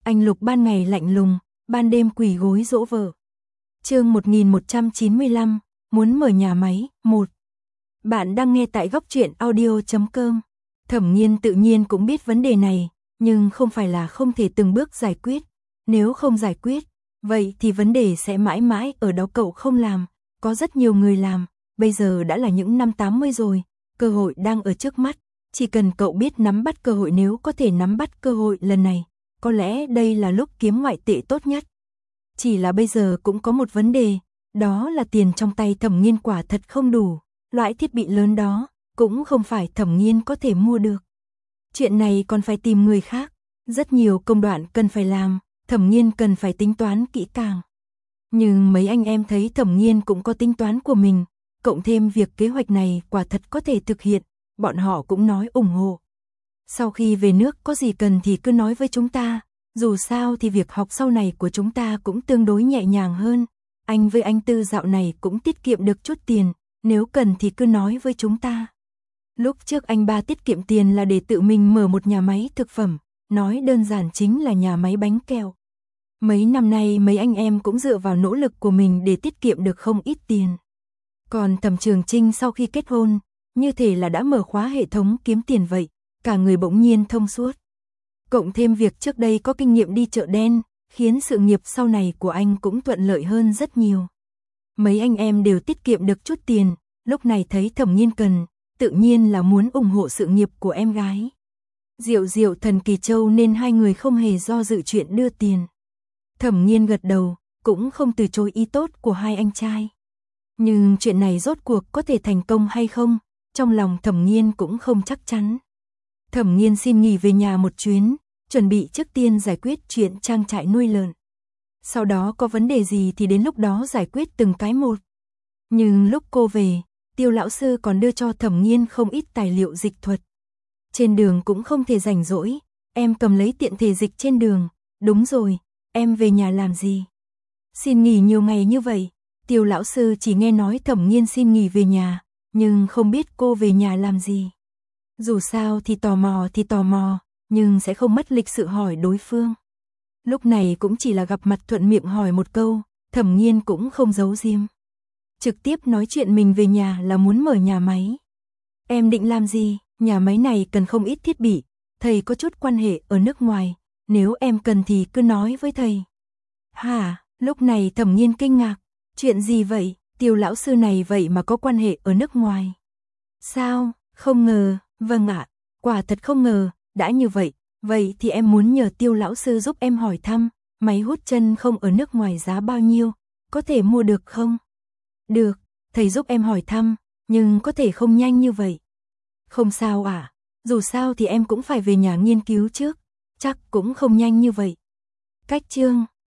Anh Lục ban ngày lạnh lùng, ban đêm quỳ gối dỗ vợ. Chương 1195, muốn mở nhà máy, 1. Bạn đang nghe tại góc truyện audio.com. Thẩm Nghiên tự nhiên cũng biết vấn đề này, nhưng không phải là không thể từng bước giải quyết. Nếu không giải quyết, vậy thì vấn đề sẽ mãi mãi ở đó. Cậu không làm, có rất nhiều người làm, bây giờ đã là những năm 80 rồi, cơ hội đang ở trước mắt, chỉ cần cậu biết nắm bắt cơ hội. Nếu có thể nắm bắt cơ hội lần này, có lẽ đây là lúc kiếm ngoại tệ tốt nhất. Chỉ là bây giờ cũng có một vấn đề, đó là tiền trong tay Thẩm Nghiên quả thật không đủ, loại thiết bị lớn đó cũng không phải Thẩm Nghiên có thể mua được. Chuyện này còn phải tìm người khác, rất nhiều công đoạn cần phải làm, Thẩm Nghiên cần phải tính toán kỹ càng. Nhưng mấy anh em thấy Thẩm Nghiên cũng có tính toán của mình, cộng thêm việc kế hoạch này quả thật có thể thực hiện, bọn họ cũng nói ủng hộ. Sau khi về nước có gì cần thì cứ nói với chúng ta, dù sao thì việc học sau này của chúng ta cũng tương đối nhẹ nhàng hơn. Anh với anh Tư dạo này cũng tiết kiệm được chút tiền, nếu cần thì cứ nói với chúng ta. Lúc trước anh ba tiết kiệm tiền là để tự mình mở một nhà máy thực phẩm, nói đơn giản chính là nhà máy bánh kẹo. Mấy năm nay mấy anh em cũng dựa vào nỗ lực của mình để tiết kiệm được không ít tiền. Còn Thẩm Trường Trinh sau khi kết hôn, như thể là đã mở khóa hệ thống kiếm tiền vậy, cả người bỗng nhiên thông suốt. Cộng thêm việc trước đây có kinh nghiệm đi chợ đen, khiến sự nghiệp sau này của anh cũng thuận lợi hơn rất nhiều. Mấy anh em đều tiết kiệm được chút tiền, lúc này thấy Thẩm Nghiên cần, tự nhiên là muốn ủng hộ sự nghiệp của em gái. Diệu Diệu Thần Kỳ Châu nên hai người không hề do dự chuyện đưa tiền. Thẩm Nghiên gật đầu, cũng không từ chối ý tốt của hai anh trai. Nhưng chuyện này rốt cuộc có thể thành công hay không, trong lòng Thẩm Nghiên cũng không chắc chắn. Thẩm Nghiên xin nghỉ về nhà một chuyến, chuẩn bị trước tiên giải quyết chuyện trang trại nuôi lợn. Sau đó có vấn đề gì thì đến lúc đó giải quyết từng cái một. Nhưng lúc cô về, Tiêu lão sư còn đưa cho Thẩm Nghiên không ít tài liệu dịch thuật. Trên đường cũng không thể rảnh rỗi, em cầm lấy tiện thể dịch trên đường. Đúng rồi, em về nhà làm gì? Xin nghỉ nhiều ngày như vậy. Tiêu lão sư chỉ nghe nói Thẩm Nghiên xin nghỉ về nhà, nhưng không biết cô về nhà làm gì. Dù sao thì tò mò, nhưng sẽ không mất lịch sự hỏi đối phương. Lúc này cũng chỉ là gặp mặt thuận miệng hỏi một câu, Thẩm Nghiên cũng không giấu giếm. Trực tiếp nói chuyện mình về nhà là muốn mở nhà máy. Em định làm gì? Nhà máy này cần không ít thiết bị, thầy có chút quan hệ ở nước ngoài, nếu em cần thì cứ nói với thầy. Hả? Lúc này Thẩm Nghiên kinh ngạc, chuyện gì vậy? Tiêu lão sư này vậy mà có quan hệ ở nước ngoài. Sao? Không ngờ. Vâng ạ, quả thật không ngờ, đã như vậy, vậy thì em muốn nhờ Tiêu lão sư giúp em hỏi thăm, máy hút chân không ở nước ngoài giá bao nhiêu, có thể mua được không? Được, thầy giúp em hỏi thăm, nhưng có thể không nhanh như vậy. Không sao ạ, dù sao thì em cũng phải về nhà nghiên cứu trước, chắc cũng không nhanh như vậy. Cách chương